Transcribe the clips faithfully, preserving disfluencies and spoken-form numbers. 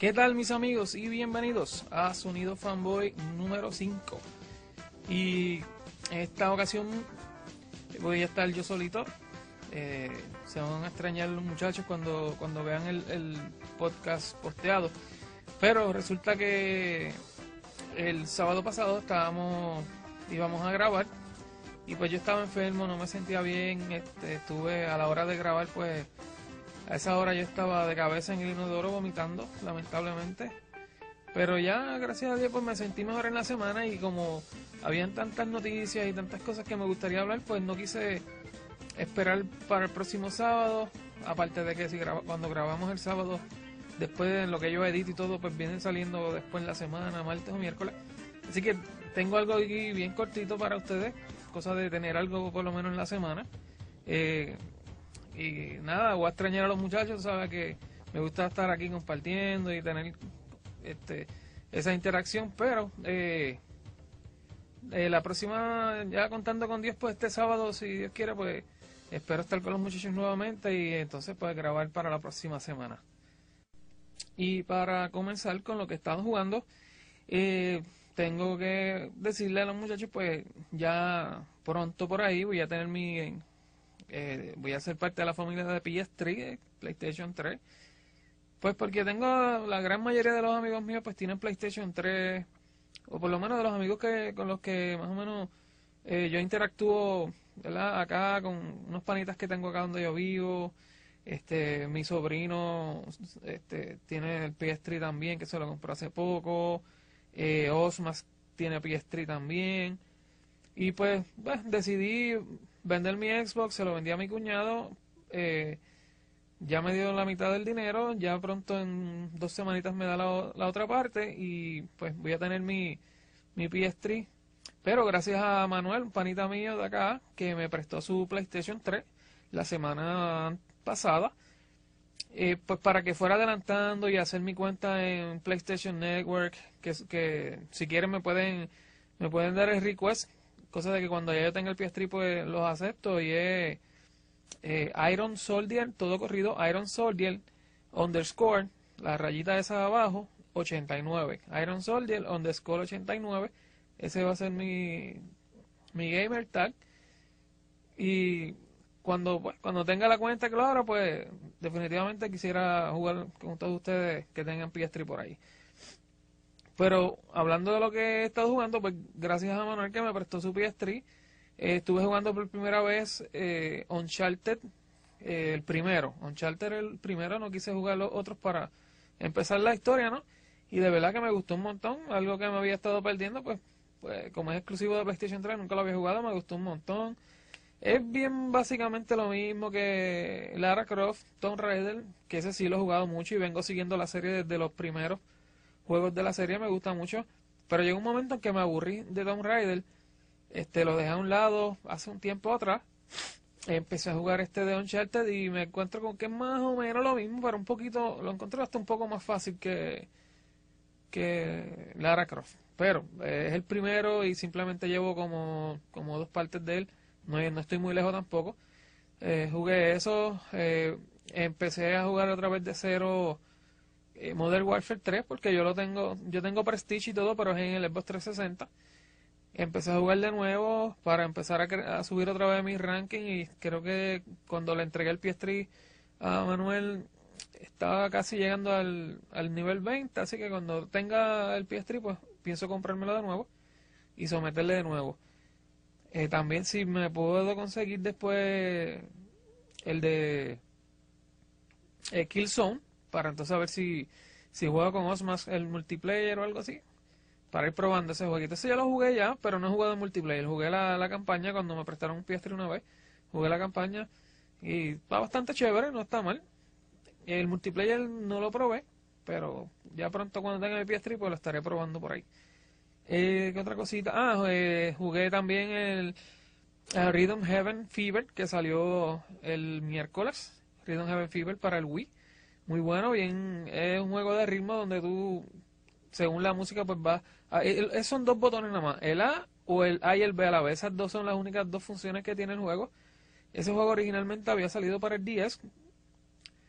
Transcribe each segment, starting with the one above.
¿Qué tal, mis amigos? Y bienvenidos a Sonido Fanboy número cinco. Y en esta ocasión voy a estar yo solito. Eh, se van a extrañar los muchachos cuando, cuando vean el, el podcast posteado. Pero resulta que el sábado pasado estábamos, íbamos a grabar. Y pues yo estaba enfermo, no me sentía bien. Este, estuve a la hora de grabar, pues a esa hora yo estaba de cabeza en el inodoro vomitando, lamentablemente. Pero ya, gracias a Dios, pues me sentí mejor en la semana. Y como habían tantas noticias y tantas cosas que me gustaría hablar, pues no quise esperar para el próximo sábado. Aparte de que si graba, cuando grabamos el sábado, después de lo que yo edito y todo, pues vienen saliendo después en la semana, martes o miércoles. Así que tengo algo aquí bien cortito para ustedes, cosa de tener algo por lo menos en la semana. Eh, y nada, voy a extrañar a los muchachos, sabes que me gusta estar aquí compartiendo y tener este esa interacción, pero eh, eh, la próxima, ya contando con Dios, pues este sábado, si Dios quiere, pues espero estar con los muchachos nuevamente y entonces pues grabar para la próxima semana. Y para comenzar con lo que estamos jugando, eh, tengo que decirle a los muchachos, pues ya pronto por ahí voy a tener mi... Eh, voy a ser parte de la familia de P S tres, eh, PlayStation tres. Pues porque tengo, la gran mayoría de los amigos míos pues tienen PlayStation tres, o por lo menos de los amigos que con los que más o menos eh, yo interactúo, ¿verdad? Acá con unos panitas que tengo acá donde yo vivo. Este, mi sobrino este, tiene el P S tres también, que se lo compró hace poco. eh, Osmas tiene P S tres también. Y pues, pues decidí vender mi Xbox, se lo vendí a mi cuñado. Eh, ya me dio la mitad del dinero, ya pronto en dos semanitas me da la, la otra parte y pues voy a tener mi, mi P S tres. Pero gracias a Manuel, un panita mío de acá, que me prestó su PlayStation tres la semana pasada, eh, pues para que fuera adelantando y hacer mi cuenta en PlayStation Network, que, que si quieren me pueden, me pueden dar el request. Cosa de que cuando ya yo tenga el P S tres pues los acepto y es eh, Iron Soldier, todo corrido, Iron Soldier underscore, la rayita esa de abajo, ochenta y nueve. Iron Soldier underscore ochenta y nueve. Ese va a ser mi, mi gamer tag. Y cuando, pues, cuando tenga la cuenta clara, pues definitivamente quisiera jugar con todos ustedes que tengan P S tres por ahí. Pero hablando de lo que he estado jugando, pues gracias a Manuel que me prestó su P S tres, eh, estuve jugando por primera vez eh, Uncharted, eh, el primero. Uncharted el primero, no quise jugar los otros para empezar la historia, ¿no? Y de verdad que me gustó un montón, algo que me había estado perdiendo, pues, pues como es exclusivo de PlayStation tres, nunca lo había jugado, me gustó un montón. Es bien básicamente lo mismo que Lara Croft, Tomb Raider, que ese sí lo he jugado mucho y vengo siguiendo la serie desde los primeros juegos de la serie, me gusta mucho, pero llegó un momento en que me aburrí de Tomb Raider, este, lo dejé a un lado hace un tiempo atrás, empecé a jugar este de Uncharted y me encuentro con que es más o menos lo mismo, pero un poquito, lo encontré hasta un poco más fácil que, que Lara Croft, pero eh, es el primero y simplemente llevo como, como dos partes de él, no, no estoy muy lejos tampoco. Eh, jugué eso, eh, empecé a jugar otra vez de cero Eh, Modern Warfare tres, porque yo lo tengo, yo tengo Prestige y todo, pero es en el Xbox trescientos sesenta. Empecé a jugar de nuevo para empezar a, a subir otra vez mi ranking y creo que cuando le entregué el P S tres a Manuel estaba casi llegando al, al nivel veinte, así que cuando tenga el P S tres pues pienso comprármelo de nuevo y someterle de nuevo. Eh, también si me puedo conseguir después el de eh, Killzone, para entonces a ver si, si juego con Osmas el multiplayer o algo así, para ir probando ese jueguito. Ese ya lo jugué ya, pero no he jugado el multiplayer. Jugué la, la campaña cuando me prestaron un P S tres una vez. Jugué la campaña y está bastante chévere, no está mal. El multiplayer no lo probé, pero ya pronto cuando tenga el P S tres pues lo estaré probando por ahí. Eh, ¿Qué otra cosita? Ah, eh, jugué también el uh, Rhythm Heaven Fever, que salió el miércoles. Rhythm Heaven Fever para el Wii. Muy bueno, bien, es un juego de ritmo donde tú, según la música, pues vas... Son dos botones nada más, el A o el A y el B a la vez. Esas dos son las únicas dos funciones que tiene el juego. Ese juego originalmente había salido para el D S.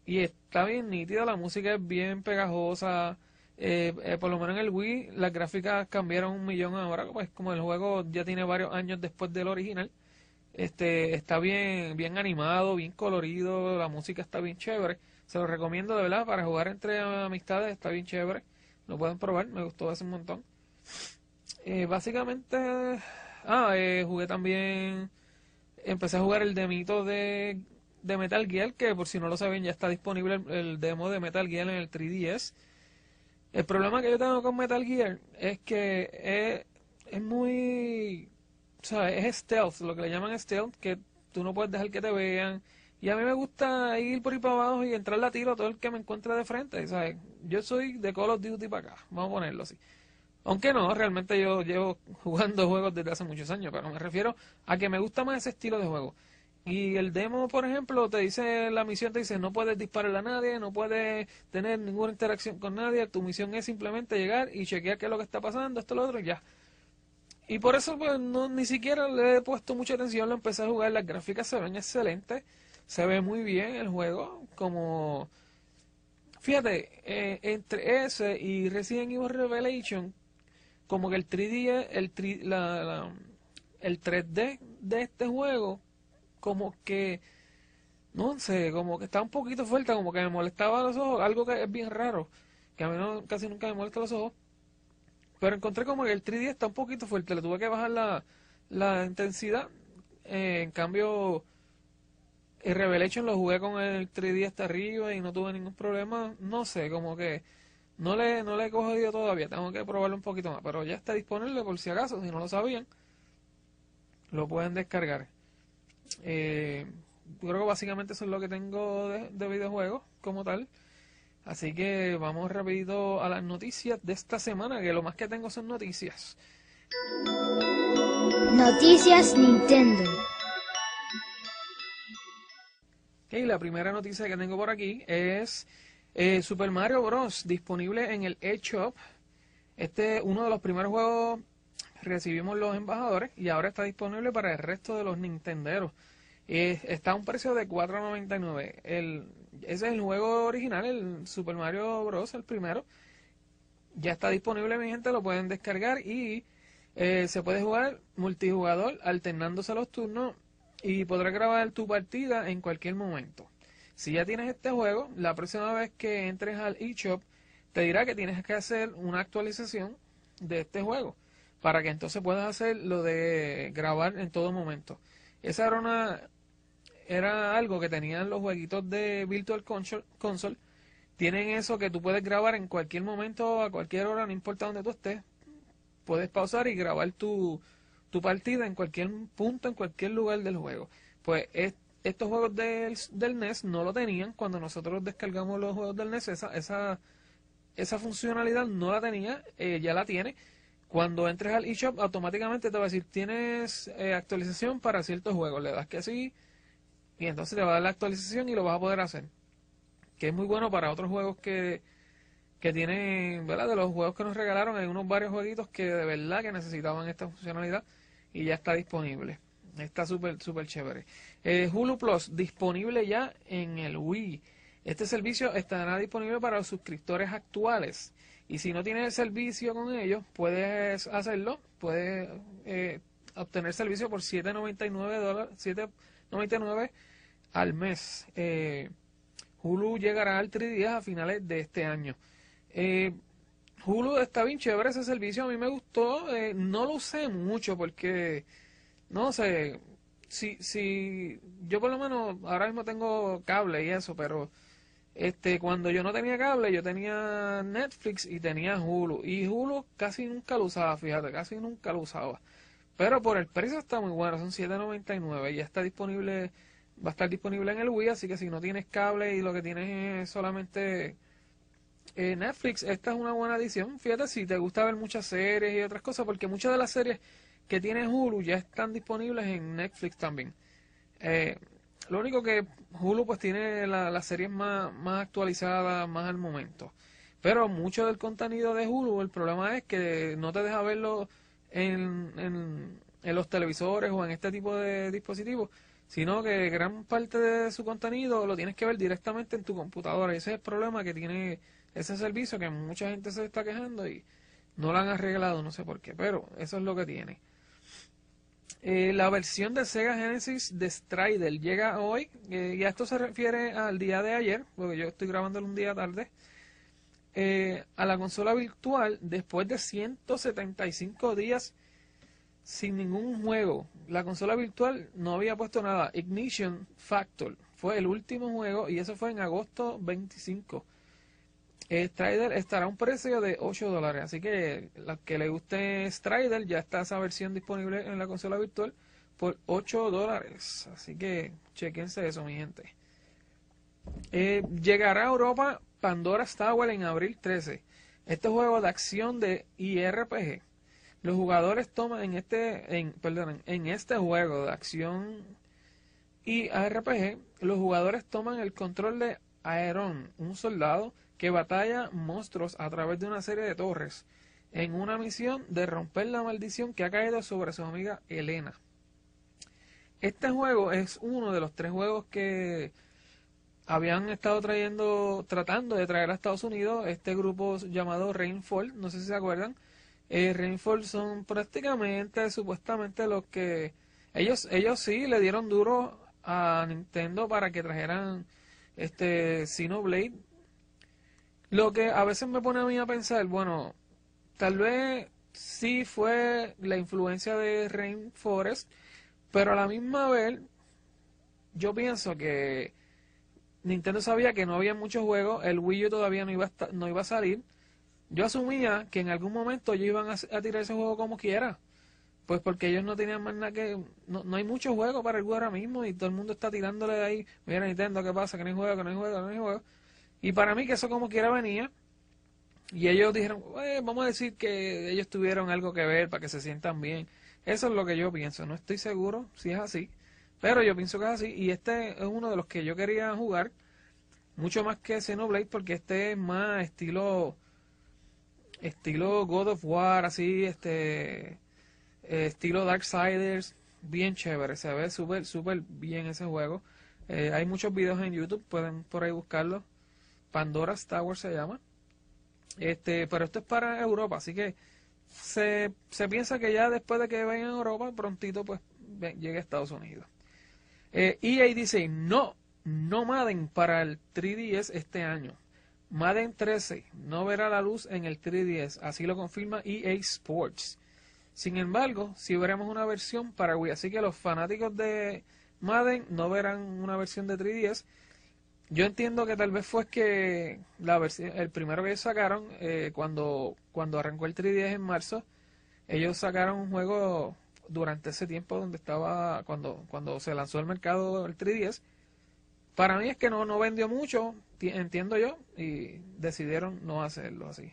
y está bien nítida, la música es bien pegajosa. Eh, eh, por lo menos en el Wii las gráficas cambiaron un millón ahora, pues como el juego ya tiene varios años después del original. Este está bien bien animado, bien colorido, la música está bien chévere. Se lo recomiendo de verdad para jugar entre amistades, está bien chévere. Lo pueden probar, me gustó hace un montón. Eh, básicamente, ah, eh, jugué también, empecé a jugar el demito de, de Metal Gear, que por si no lo saben ya está disponible el, el demo de Metal Gear en el tres D S. El problema que yo tengo con Metal Gear es que es, es muy, ¿sabes? Es stealth, lo que le llaman stealth, que tú no puedes dejar que te vean. Y a mí me gusta ir por ahí para abajo y entrar a tiro a todo el que me encuentre de frente, ¿sabes? Yo soy de Call of Duty para acá, vamos a ponerlo así. Aunque no, realmente yo llevo jugando juegos desde hace muchos años, pero me refiero a que me gusta más ese estilo de juego. Y el demo, por ejemplo, te dice, la misión te dice, no puedes disparar a nadie, no puedes tener ninguna interacción con nadie, tu misión es simplemente llegar y chequear qué es lo que está pasando, esto, lo otro, y ya. Y por eso pues no ni siquiera le he puesto mucha atención, lo empecé a jugar, las gráficas se ven excelentes, se ve muy bien el juego, como... Fíjate, eh, entre ese y Resident Evil Revelation, como que el tres D, el, tri- la, la- el tres D de este juego, como que, no sé, como que está un poquito fuerte, como que me molestaba los ojos, algo que es bien raro, que a mí no, casi nunca me molesta los ojos, pero encontré como que el tres D está un poquito fuerte, le tuve que bajar la, la intensidad, eh, en cambio, el Revelation lo jugué con el tres D hasta arriba y no tuve ningún problema, no sé, como que no le, no le he cogido todavía, tengo que probarlo un poquito más, pero ya está disponible por si acaso, si no lo sabían, lo pueden descargar. Eh, yo creo que básicamente eso es lo que tengo de, de videojuegos como tal. Así que vamos rapidito a las noticias de esta semana, que lo más que tengo son noticias. Noticias Nintendo. Ok, la primera noticia que tengo por aquí es eh, Super Mario Bros. Disponible en el eShop. Este es uno de los primeros juegos que recibimos los embajadores y ahora está disponible para el resto de los nintenderos. Eh, está a un precio de cuatro noventa y nueve. El, ese es el juego original, el Super Mario Bros. El primero. Ya está disponible, mi gente, lo pueden descargar y eh, se puede jugar multijugador alternándose los turnos y podrás grabar tu partida en cualquier momento. Si ya tienes este juego, la próxima vez que entres al eShop te dirá que tienes que hacer una actualización de este juego para que entonces puedas hacer lo de grabar en todo momento. Esa era una era algo que tenían los jueguitos de Virtual Console, Console. Tienen eso que tú puedes grabar en cualquier momento, a cualquier hora, no importa dónde tú estés. Puedes pausar y grabar tu, tu partida en cualquier punto, en cualquier lugar del juego. Pues es, estos juegos del, del N E S no lo tenían cuando nosotros descargamos los juegos del N E S. Esa, esa, esa funcionalidad no la tenía, eh, ya la tiene. Cuando entres al eShop, automáticamente te va a decir, tienes eh, actualización para ciertos juegos. Le das que sí, y entonces te va a dar la actualización y lo vas a poder hacer. Que es muy bueno para otros juegos que, que tienen, ¿verdad? De los juegos que nos regalaron, hay unos varios jueguitos que de verdad que necesitaban esta funcionalidad y ya está disponible. Está súper, súper chévere. Eh, Hulu Plus, disponible ya en el Wii. Este servicio estará disponible para los suscriptores actuales. Y si no tienes el servicio con ellos, puedes hacerlo. Puedes eh, obtener servicio por siete noventa y nueve dólares, siete noventa y nueve al mes. Eh, Hulu llegará al tres D S a finales de este año. Eh, Hulu está bien chévere ese servicio, a mí me gustó, eh, no lo usé mucho porque, no sé, si, si yo por lo menos ahora mismo tengo cable y eso, pero este cuando yo no tenía cable yo tenía Netflix y tenía Hulu y Hulu casi nunca lo usaba, fíjate, casi nunca lo usaba. Pero por el precio está muy bueno, son siete noventa y nueve y ya está disponible, va a estar disponible en el Wii, así que si no tienes cable y lo que tienes es solamente eh, Netflix, esta es una buena adición. Fíjate si te gusta ver muchas series y otras cosas, porque muchas de las series que tiene Hulu ya están disponibles en Netflix también. Eh, lo único que Hulu pues tiene la- las series más, más actualizadas, más al momento. Pero mucho del contenido de Hulu, el problema es que no te deja verlo en, en, en los televisores o en este tipo de dispositivos, sino que gran parte de su contenido lo tienes que ver directamente en tu computadora. Y ese es el problema que tiene ese servicio, que mucha gente se está quejando y no lo han arreglado, no sé por qué, pero eso es lo que tiene. Eh, la versión de Sega Genesis de Strider llega hoy, eh, y a esto se refiere al día de ayer, porque yo estoy grabándolo un día tarde, eh, a la consola virtual después de ciento setenta y cinco días sin ningún juego. La consola virtual no había puesto nada. Ignition Factor fue el último juego y eso fue en agosto veinticinco. Strider estará a un precio de ocho dólares, así que la que le guste Strider, ya está esa versión disponible en la consola virtual por ocho dólares, así que chequense eso, mi gente. Eh, llegará a Europa Pandora's Tower en abril trece. Este juego de acción de I R P G. Los jugadores toman en este, en, perdón, en este juego de acción y R P G, los jugadores toman el control de Aeron, un soldado que batalla monstruos a través de una serie de torres, en una misión de romper la maldición que ha caído sobre su amiga Elena. Este juego es uno de los tres juegos que habían estado trayendo, tratando de traer a Estados Unidos este grupo llamado Rainfall, no sé si se acuerdan. Eh, Rainfall son prácticamente, supuestamente, los que ellos, ellos sí le dieron duro a Nintendo para que trajeran este Xenoblade. Lo que a veces me pone a mí a pensar, bueno, tal vez sí fue la influencia de Rainforest, pero a la misma vez yo pienso que Nintendo sabía que no había muchos juegos, el Wii U todavía no iba a, esta, no iba a salir. Yo asumía que en algún momento ellos iban a, a tirar ese juego como quiera, pues porque ellos no tenían más nada que... No, no hay muchos juegos para el Wii ahora mismo y todo el mundo está tirándole de ahí, mira Nintendo, ¿qué pasa? Que no hay juego, que no hay juego, que no hay juego. Y para mí que eso como quiera venía, y ellos dijeron, eh, vamos a decir que ellos tuvieron algo que ver para que se sientan bien. Eso es lo que yo pienso, no estoy seguro si es así, pero yo pienso que es así, y este es uno de los que yo quería jugar, mucho más que Xenoblade, porque este es más estilo, estilo God of War, así, este, eh, estilo Darksiders, bien chévere, se ve súper, súper bien ese juego. Eh, hay muchos videos en YouTube, pueden por ahí buscarlo. Pandora's Tower se llama. Este, pero esto es para Europa, así que se, se piensa que ya después de que vengan a Europa, prontito pues ven, llegue a Estados Unidos. Eh, E A dice, no, no Madden para el tres D S este año. Madden trece no verá la luz en el tres D S, así lo confirma E A Sports. Sin embargo, sí veremos una versión para Wii, así que los fanáticos de Madden no verán una versión de tres D S. Yo entiendo que tal vez fue que la versión, el primero que ellos sacaron, eh, cuando, cuando arrancó el tres D S en marzo, ellos sacaron un juego durante ese tiempo donde estaba, cuando, cuando se lanzó al mercado el tres D S. Para mí es que no, no vendió mucho, entiendo yo, y decidieron no hacerlo así.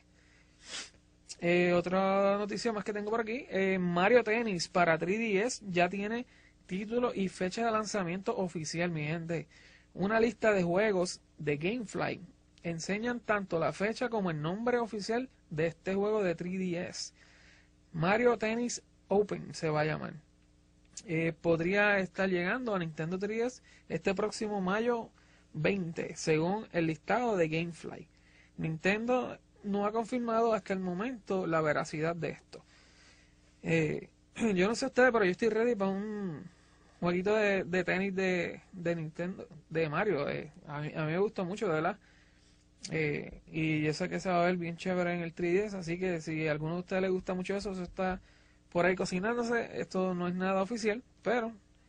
Eh, otra noticia más que tengo por aquí, eh, Mario Tennis para tres D S ya tiene título y fecha de lanzamiento oficial, mi gente. Una lista de juegos de Gamefly enseñan tanto la fecha como el nombre oficial de este juego de tres D S. Mario Tennis Open se va a llamar. Eh, podría estar llegando a Nintendo tres D S este próximo mayo veinte, según el listado de Gamefly. Nintendo no ha confirmado hasta el momento la veracidad de esto. Eh, yo no sé ustedes, pero yo estoy ready para un jueguito de, de tenis de, de Nintendo, de Mario. Eh, a, mí, a mí me gustó mucho, de verdad. Eh, y yo sé que se va a ver bien chévere en el tres D S, así que si a alguno de ustedes les gusta mucho eso, eso está por ahí cocinándose. Esto no es nada oficial, pero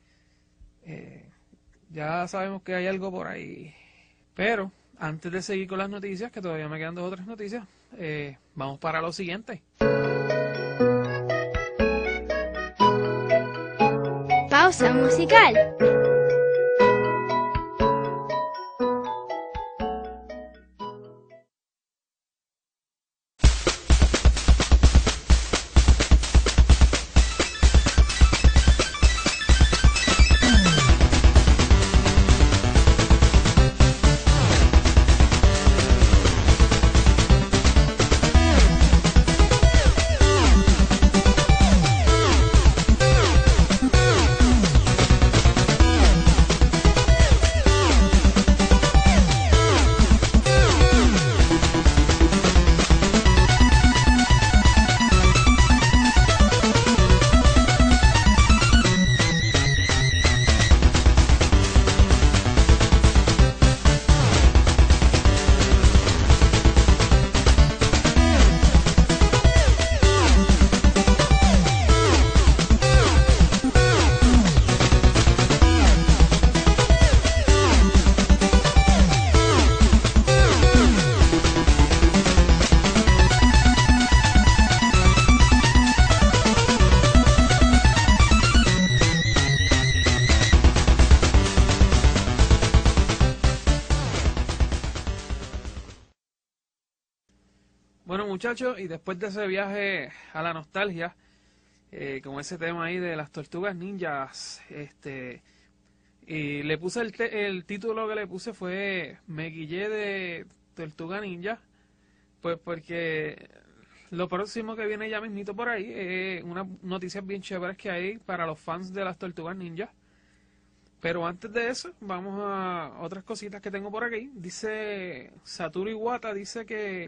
eh, ya sabemos que hay algo por ahí. Pero antes de seguir con las noticias, que todavía me quedan dos o tres noticias, eh, vamos para lo siguiente. Pausa musical. muchachos, y después de ese viaje a la nostalgia, eh, con ese tema ahí de las tortugas ninjas, este, y le puse el, te- el título que le puse fue Me guillé de Tortuga Ninja, pues porque lo próximo que viene ya mismito por ahí es unas noticias bien chéveres que hay para los fans de las tortugas ninja. Pero antes de eso, vamos a otras cositas que tengo por aquí. Dice Satoru Iwata, dice que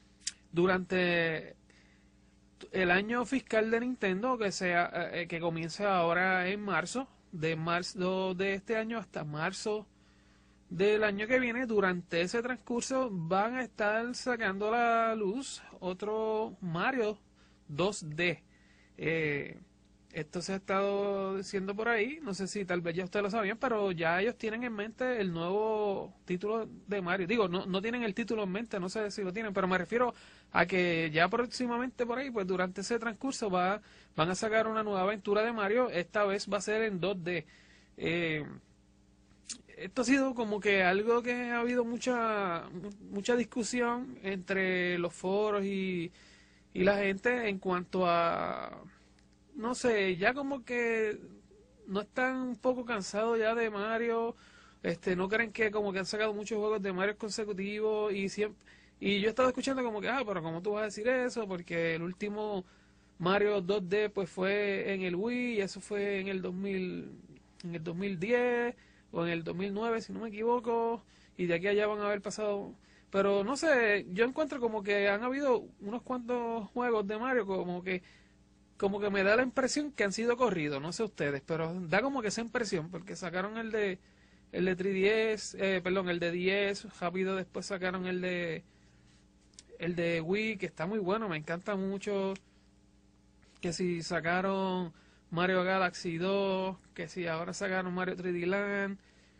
durante el año fiscal de Nintendo, que sea eh, que comienza ahora en marzo, de marzo de este año hasta marzo del año que viene, durante ese transcurso van a estar sacando a la luz otro Mario dos D. Eh, esto se ha estado diciendo por ahí, no sé si tal vez ya ustedes lo sabían, pero ya ellos tienen en mente el nuevo título de Mario. Digo, no, no tienen el título en mente, no sé si lo tienen, pero me refiero a que ya próximamente por ahí, pues durante ese transcurso va, van a sacar una nueva aventura de Mario, esta vez va a ser en dos D. Eh, esto ha sido como que algo que ha habido mucha mucha discusión entre los foros y, y la gente en cuanto a, no sé, ya como que no están un poco cansados ya de Mario, este, no creen que como que han sacado muchos juegos de Mario consecutivos y siempre, y yo he estado escuchando como que, ah, pero ¿cómo tú vas a decir eso? Porque el último Mario dos D pues fue en el Wii y eso fue en el dos mil, en el dos mil diez o en el dos mil nueve si no me equivoco, y de aquí a allá van a haber pasado, pero no sé, yo encuentro como que han habido unos cuantos juegos de Mario como que como que me da la impresión que han sido corridos, no sé ustedes, pero da como que esa impresión, porque sacaron el de el de tres D S, eh, perdón, el de diez, rápido después sacaron el de el de Wii, que está muy bueno, me encanta mucho, que si sacaron Mario Galaxy dos, que si ahora sacaron Mario tres D Land,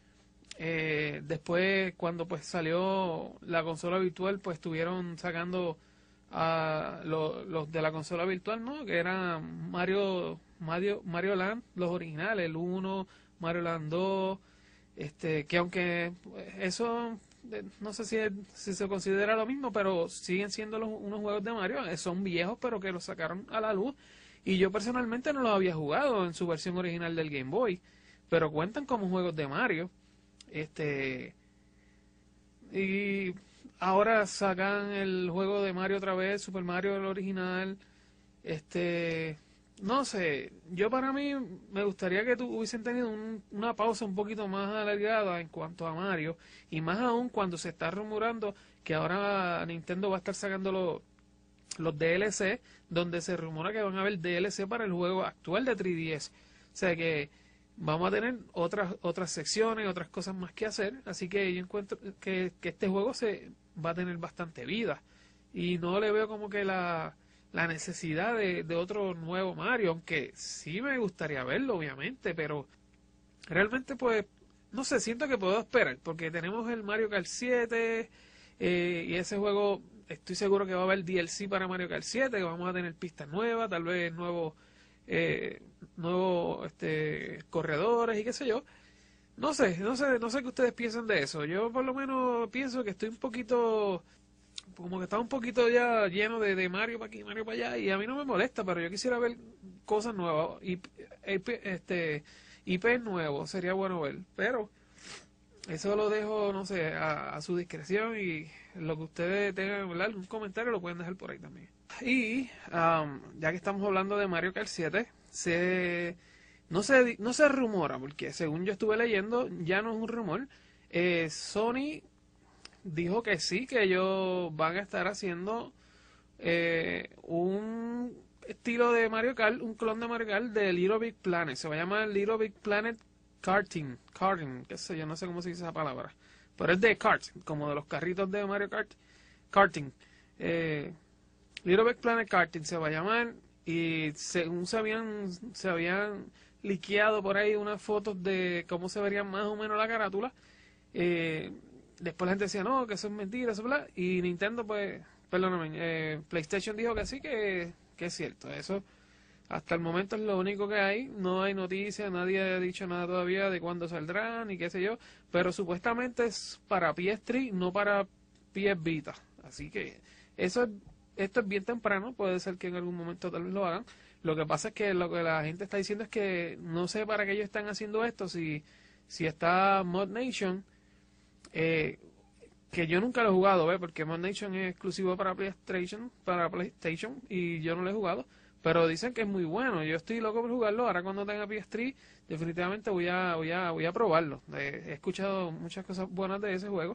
eh, después cuando pues salió la consola virtual, pues estuvieron sacando a lo- los de la consola virtual, ¿no? Que eran Mario, Mario, Mario Land, los originales, el uno, Mario Land dos, este, que aunque pues, eso eh, no sé si, es- si se considera lo mismo, pero siguen siendo los- unos juegos de Mario, eh, son viejos, pero que los sacaron a la luz. Y yo personalmente no los había jugado en su versión original del Game Boy, pero cuentan como juegos de Mario. Este, y ahora sacan el juego de Mario otra vez, Super Mario el original. Este, no sé, yo para mí me gustaría que tu, hubiesen tenido un- una pausa un poquito más alargada en cuanto a Mario, y más aún cuando se está rumorando que ahora Nintendo va a estar sacando los, los D L C, donde se rumora que van a haber D L C para el juego actual de tres D S. O sea que vamos a tener otras otras secciones, otras cosas más que hacer, así que yo encuentro que, que este juego se va a tener bastante vida y no le veo como que la, la necesidad de, de otro nuevo Mario, aunque sí me gustaría verlo obviamente, pero realmente pues no sé, siento que puedo esperar porque tenemos el Mario Kart siete, eh, y ese juego estoy seguro que va a haber D L C para Mario Kart siete, que vamos a tener pistas nuevas, tal vez nuevos eh, nuevos este, corredores y qué sé yo. No sé, no sé, no sé qué ustedes piensan de eso. Yo por lo menos pienso que estoy un poquito, como que está un poquito ya lleno de, de Mario para aquí, Mario para allá, y a mí no me molesta, pero yo quisiera ver cosas nuevas, y este I P nuevos, sería bueno ver, pero eso lo dejo, no sé, a, a su discreción, y lo que ustedes tengan, ¿verdad? Algún comentario lo pueden dejar por ahí también. Y um, ya que estamos hablando de Mario Kart siete, se, no se, no se rumora, porque según yo estuve leyendo, ya no es un rumor. eh, Sony dijo que sí, que ellos van a estar haciendo eh, un estilo de Mario Kart, un clon de Mario Kart de Little Big Planet. Se va a llamar Little Big Planet Karting, karting, qué sé yo, no sé cómo se dice esa palabra, pero es de kart, como de los carritos de Mario Kart, karting. Eh, Little Big Planet Karting se va a llamar, y según se habían, se habían liqueado por ahí unas fotos de cómo se vería más o menos la carátula. Eh, después la gente decía, no, que eso es mentira, eso, bla, y Nintendo, pues, perdóname, eh, PlayStation dijo que sí, que, que es cierto. Eso hasta el momento es lo único que hay, no hay noticias, nadie ha dicho nada todavía de cuándo saldrá, ni qué sé yo, pero supuestamente es para P S tres, no para P S Vita. Así que eso es esto es bien temprano, puede ser que en algún momento tal vez lo hagan. Lo que pasa es que lo que la gente está diciendo es que no sé para qué ellos están haciendo esto, si, si está Mod Nation, eh, que yo nunca lo he jugado, ¿ves? Porque Mod Nation es exclusivo para PlayStation, para PlayStation y yo no lo he jugado, pero dicen que es muy bueno. Yo estoy loco por jugarlo. Ahora cuando tenga P S tres, definitivamente voy a voy a voy a probarlo. Eh, he escuchado muchas cosas buenas de ese juego,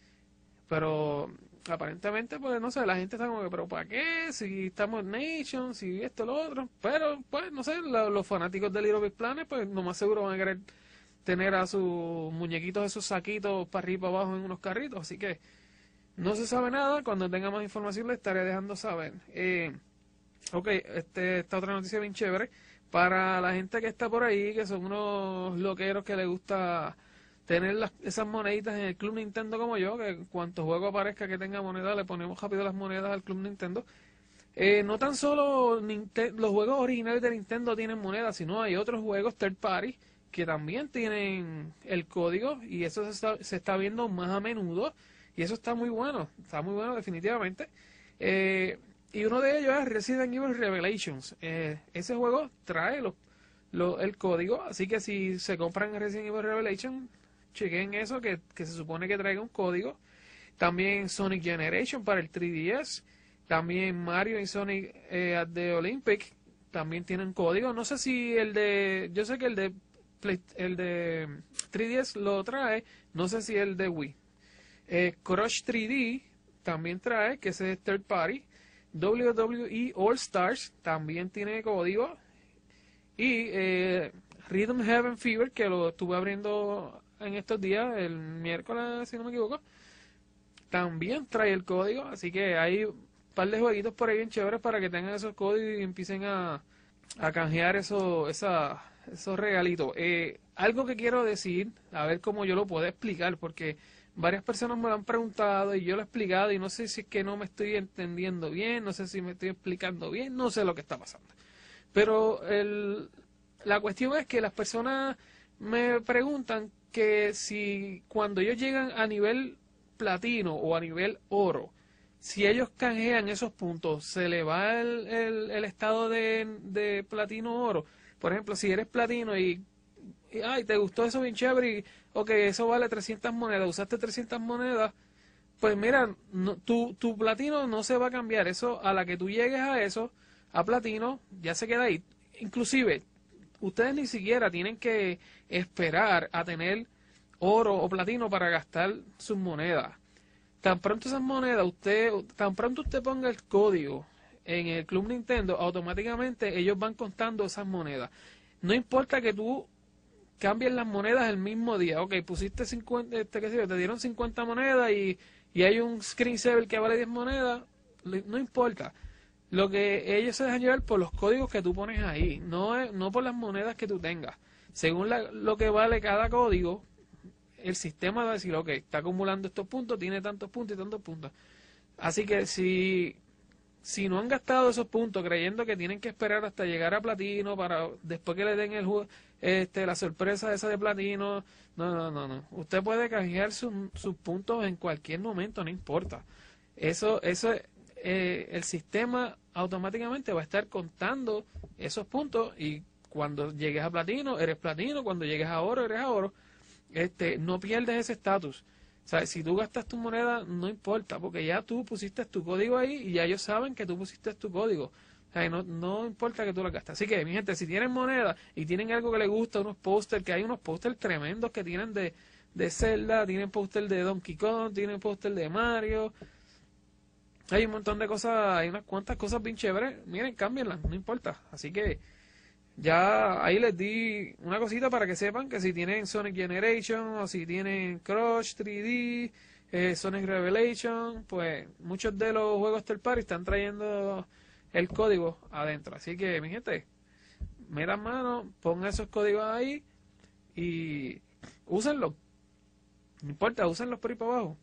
pero aparentemente, pues no sé, la gente está como que, pero ¿para qué? Si estamos en Nation, si esto, lo otro. Pero, pues, no sé, lo- los fanáticos de Little Big Planet, pues, lo más seguro van a querer tener a sus muñequitos, esos saquitos para arriba y para abajo en unos carritos. Así que no se sabe nada. Cuando tenga más información, le estaré dejando saber. Eh, ok, este, esta otra noticia bien chévere. Para la gente que está por ahí, que son unos loqueros que les gusta tener las, esas moneditas en el Club Nintendo como yo, que cuanto juego aparezca que tenga moneda, le ponemos rápido las monedas al Club Nintendo. Eh, no tan solo Ninte- los juegos originales de Nintendo tienen monedas, sino hay otros juegos third party que también tienen el código y eso se está, se está viendo más a menudo y eso está muy bueno, está muy bueno definitivamente. Eh, y uno de ellos es Resident Evil Revelations. Eh, ese juego trae los, lo- el código, así que si se compran Resident Evil Revelations, chequen eso, que, que se supone que traiga un código. También Sonic Generation para el tres D S. También Mario y Sonic eh, at the Olympic también tienen código. No sé si el de... Yo sé que el de, Play- el de tres D S lo trae. No sé si el de Wii. Eh, Crush tres D también trae, que ese es third party. W W E All Stars también tiene código. Y eh, Rhythm Heaven Fever, que lo estuve abriendo en estos días, el miércoles, si no me equivoco, también trae el código. Así que hay un par de jueguitos por ahí bien chéveres para que tengan esos códigos y empiecen a, a canjear eso, esa, esos regalitos. Eh, algo que quiero decir, a ver cómo yo lo puedo explicar, porque varias personas me lo han preguntado y yo lo he explicado y no sé si es que no me estoy entendiendo bien, no sé si me estoy explicando bien, no sé lo que está pasando. Pero el, la cuestión es que las personas me preguntan que si cuando ellos llegan a nivel platino o a nivel oro, si ellos canjean esos puntos, se le va el, el, el estado de, de platino o oro. Por ejemplo, si eres platino y, y, ay, te gustó eso bien chévere, y, ok, eso vale trescientas monedas, usaste trescientas monedas, pues mira, no, tu, tu platino no se va a cambiar. Eso, a la que tú llegues a eso, a platino, ya se queda ahí. Inclusive, ustedes ni siquiera tienen que esperar a tener oro o platino para gastar sus monedas. Tan pronto esas monedas, usted, tan pronto usted ponga el código en el Club Nintendo, automáticamente ellos van contando esas monedas. No importa que tú cambies las monedas el mismo día. Ok, pusiste cincuenta, este, qué sé yo, te dieron cincuenta monedas y, y hay un screensaver que vale diez monedas, le- no importa. Lo que ellos se dejan llevar por los códigos que tú pones ahí, no, es- no por las monedas que tú tengas. Según la- lo que vale cada código, el sistema va a decir, ok, está acumulando estos puntos, tiene tantos puntos y tantos puntos. Así que si, si no han gastado esos puntos creyendo que tienen que esperar hasta llegar a platino para después que le den el ju- este la sorpresa esa de platino, no, no, no, no. Usted puede canjear su- sus puntos en cualquier momento, no importa. Eso, eso, eh, el sistema automáticamente va a estar contando esos puntos y cuando llegues a platino, eres platino, cuando llegues a oro, eres a oro. Este, no pierdes ese estatus. O sea, si tú gastas tu moneda, no importa, porque ya tú pusiste tu código ahí y ya ellos saben que tú pusiste tu código. O sea, no, no importa que tú lo gastes. Así que, mi gente, si tienen moneda y tienen algo que les gusta, unos pósters, que hay unos pósters tremendos que tienen de, de Zelda, tienen póster de Donkey Kong, tienen póster de Mario. Hay un montón de cosas, hay unas cuantas cosas bien chéveres. Miren, cámbienlas, no importa. Así que ya ahí les di una cosita para que sepan que si tienen Sonic Generation o si tienen Crush tres D, eh, Sonic Revelation, pues muchos de los juegos third party están trayendo el código adentro. Así que, mi gente, metan mano, pongan esos códigos ahí y úsenlos. No importa, úsenlos por ahí para abajo.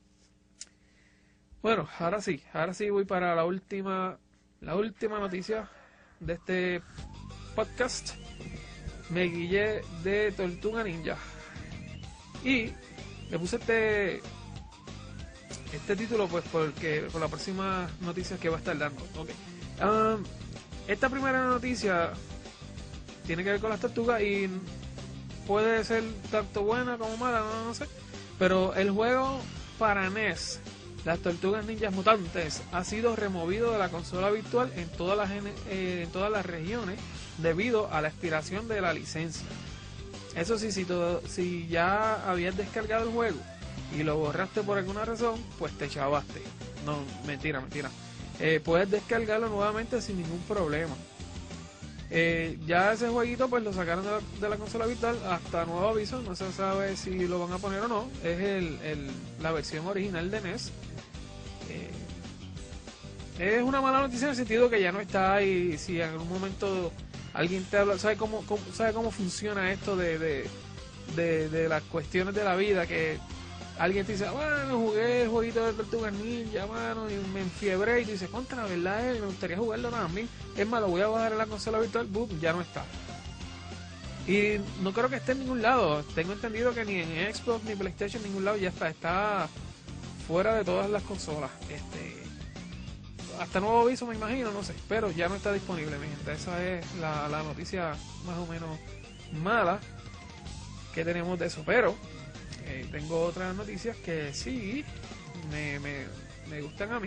Bueno, ahora sí, ahora sí voy para la última, la última noticia de este podcast. Me guillé de Tortuga Ninja y le puse este este título pues porque por las próximas noticias que va a estar dando. Okay. Um, esta primera noticia tiene que ver con las tortugas y puede ser tanto buena como mala, no, no sé. Pero el juego para N E S, las Tortugas Ninjas Mutantes, ha sido removido de la consola virtual en todas las, eh, en todas las regiones debido a la expiración de la licencia. Eso sí, si, todo, si ya habías descargado el juego y lo borraste por alguna razón, pues te chavaste. No, mentira, mentira. Eh, puedes descargarlo nuevamente sin ningún problema. Eh, ya ese jueguito pues lo sacaron de la, de la consola virtual hasta nuevo aviso, no se sabe si lo van a poner o no. Es el, el, la versión original de N E S. Eh, es una mala noticia en el sentido que ya no está, y si en algún momento alguien te habla, sabe cómo, cómo sabe cómo funciona esto de, de, de, de las cuestiones de la vida, que alguien te dice, bueno, jugué el jueguito de Tortugas Ninja, mano, y me enfiebré, y tú dices, contra, la verdad es, me gustaría jugarlo también. Es más, lo voy a bajar en la consola virtual, boom, ya no está. Y no creo que esté en ningún lado. Tengo entendido que ni en Xbox ni PlayStation, en ningún lado ya está. Está fuera de todas las consolas. Este, hasta nuevo aviso, me imagino, no sé. Pero ya no está disponible, mi gente. Esa es la, la noticia más o menos mala que tenemos de eso. Pero Eh, tengo otras noticias que sí me, me, me gustan a mí.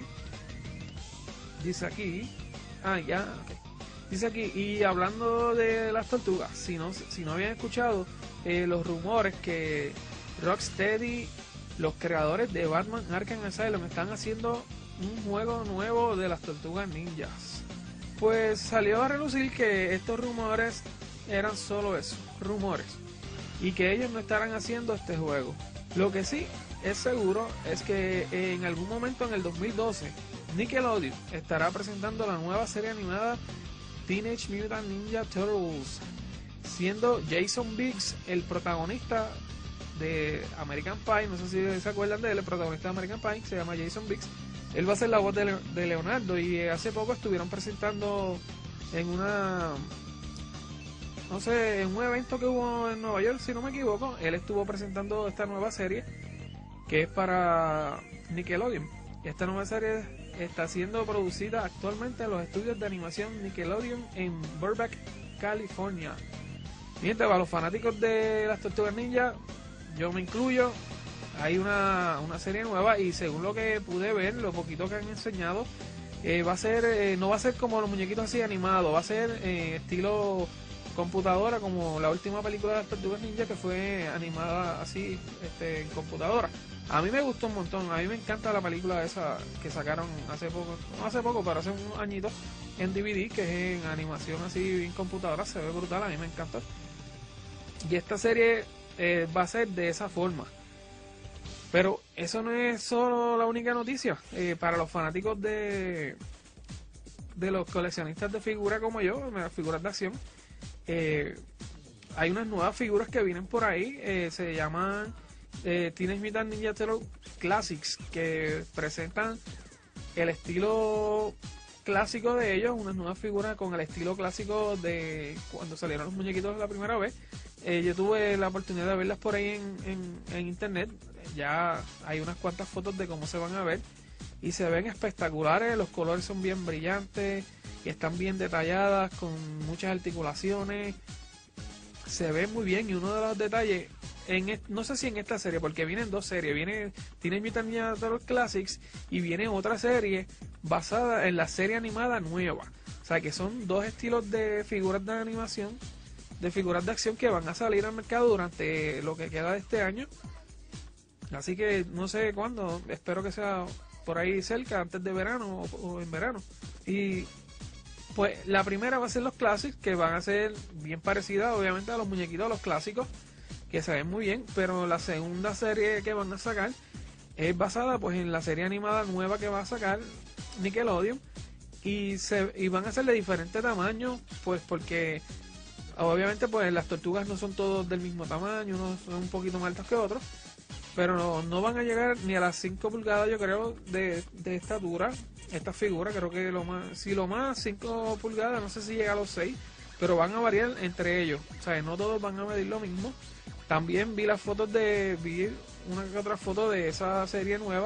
Dice aquí, ah ya, okay. Dice aquí, y hablando de las tortugas, si no, si no habían escuchado eh, los rumores que Rocksteady, los creadores de Batman Arkham Asylum, están haciendo un juego nuevo de las Tortugas Ninjas, pues salió a relucir que estos rumores eran solo eso, rumores, y que ellos no estarán haciendo este juego. Lo que sí es seguro es que en algún momento en el dos mil doce Nickelodeon estará presentando la nueva serie animada Teenage Mutant Ninja Turtles, siendo Jason Biggs el protagonista de American Pie. No sé si se acuerdan de él, el protagonista de American Pie, se llama Jason Biggs. Él va a ser la voz de, Le- de Leonardo, y hace poco estuvieron presentando en una... no sé, en un evento que hubo en Nueva York, si no me equivoco, él estuvo presentando esta nueva serie que es para Nickelodeon. Esta nueva serie está siendo producida actualmente en los estudios de animación Nickelodeon en Burbank, California. Mientras, para los fanáticos de las Tortugas Ninja, yo me incluyo, hay una, una serie nueva, y según lo que pude ver, lo poquito que han enseñado, eh, va a ser, eh, no va a ser como los muñequitos así animados, va a ser eh, estilo computadora, como la última película de las Tortugas Ninja, que fue animada así, este, en computadora. A mí me gustó un montón, a mí me encanta la película esa que sacaron hace poco, no hace poco, pero hace unos añitos, en D V D, que es en animación así en computadora, se ve brutal, a mí me encanta. Y esta serie eh, va a ser de esa forma. Pero eso no es solo la única noticia. Eh, para los fanáticos de de los coleccionistas de figuras como yo, figuras de acción, eh, hay unas nuevas figuras que vienen por ahí, eh, se llaman eh, Teenage Mutant Ninja Turtles Classics, que presentan el estilo clásico de ellos, unas nuevas figuras con el estilo clásico de cuando salieron los muñequitos la primera vez. Eh, yo tuve la oportunidad de verlas por ahí en, en, en internet, ya hay unas cuantas fotos de cómo se van a ver, y se ven espectaculares, los colores son bien brillantes y están bien detalladas, con muchas articulaciones, se ven muy bien. Y uno de los detalles, en est- no sé si en esta serie, porque vienen dos series, viene Teenage Mutant Ninja Turtles Classics y viene otra serie basada en la serie animada nueva, o sea que son dos estilos de figuras de animación, de figuras de acción, que van a salir al mercado durante lo que queda de este año. Así que no sé cuándo, espero que sea por ahí cerca, antes de verano o, o en verano. Y pues la primera va a ser los Classics, que van a ser bien parecidas obviamente a los muñequitos de los clásicos, que se ven muy bien. Pero la segunda serie que van a sacar es basada pues en la serie animada nueva que va a sacar Nickelodeon, y se y van a ser de diferente tamaño, pues porque obviamente pues las tortugas no son todos del mismo tamaño, unos son un poquito más altos que otros, pero no, no van a llegar ni a las cinco pulgadas, yo creo, de, de estatura. Esta figura, creo que lo más, si lo más cinco pulgadas, no sé si llega a los seis, pero van a variar entre ellos, o sea, no todos van a medir lo mismo. También vi las fotos de, vi una que otra foto de esa serie nueva,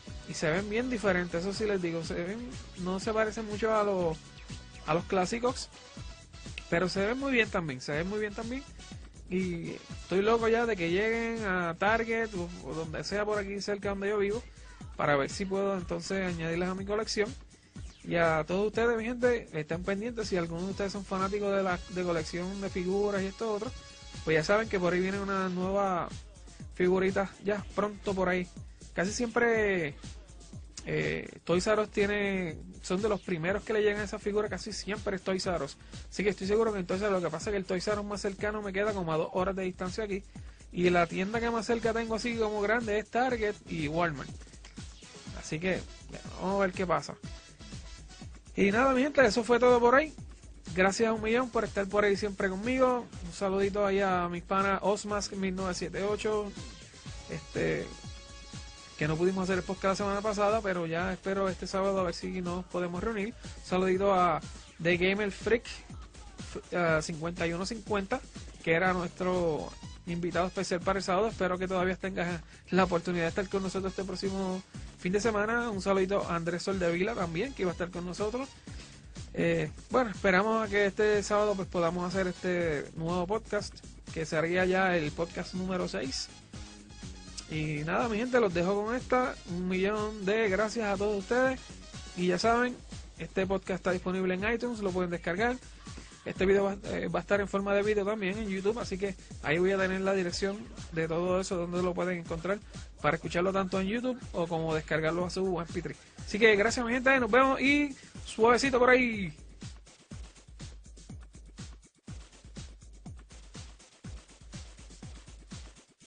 y se ven bien diferentes, eso sí les digo, se ven, no se parecen mucho a los a los clásicos, pero se ven muy bien también, se ven muy bien también. Y estoy loco ya de que lleguen a Target o, o donde sea por aquí cerca donde yo vivo, para ver si puedo entonces añadirlas a mi colección. Y a todos ustedes, mi gente, estén pendientes. Si algunos de ustedes son fanáticos de la de colección de figuras y esto otro, pues ya saben que por ahí viene una nueva figurita ya pronto por ahí. Casi siempre eh, Toys R Us tiene, son de los primeros que le llegan a esa figura, casi siempre es Toys R Us. Así que estoy seguro que entonces lo que pasa es que el Toys R Us más cercano me queda como a dos horas de distancia aquí. Y la tienda que más cerca tengo así como grande es Target y Walmart. Así que vamos a ver qué pasa. Y nada, mi gente, eso fue todo por ahí. Gracias a un millón por estar por ahí siempre conmigo. Un saludito ahí a mis panas Osmas mil novecientos setenta y ocho. Este, que no pudimos hacer el podcast la semana pasada, pero ya espero este sábado a ver si nos podemos reunir. Un saludito a The Gamer Freak uh, cincuenta y uno cincuenta, que era nuestro invitado especial para el sábado. Espero que todavía tengas la oportunidad de estar con nosotros este próximo fin de semana. Un saludito a Andrés Soldevila también, que iba a estar con nosotros. Eh, bueno, esperamos a que este sábado pues podamos hacer este nuevo podcast, que sería ya el podcast número seis. Y nada, mi gente, los dejo con esta. Un millón de gracias a todos ustedes. Y ya saben, este podcast está disponible en iTunes, lo pueden descargar. Este video va, eh, va a estar en forma de video también en YouTube, así que ahí voy a tener la dirección de todo eso, donde lo pueden encontrar, para escucharlo tanto en YouTube o como descargarlo a su M P tres. Así que gracias, mi gente, nos vemos y suavecito por ahí.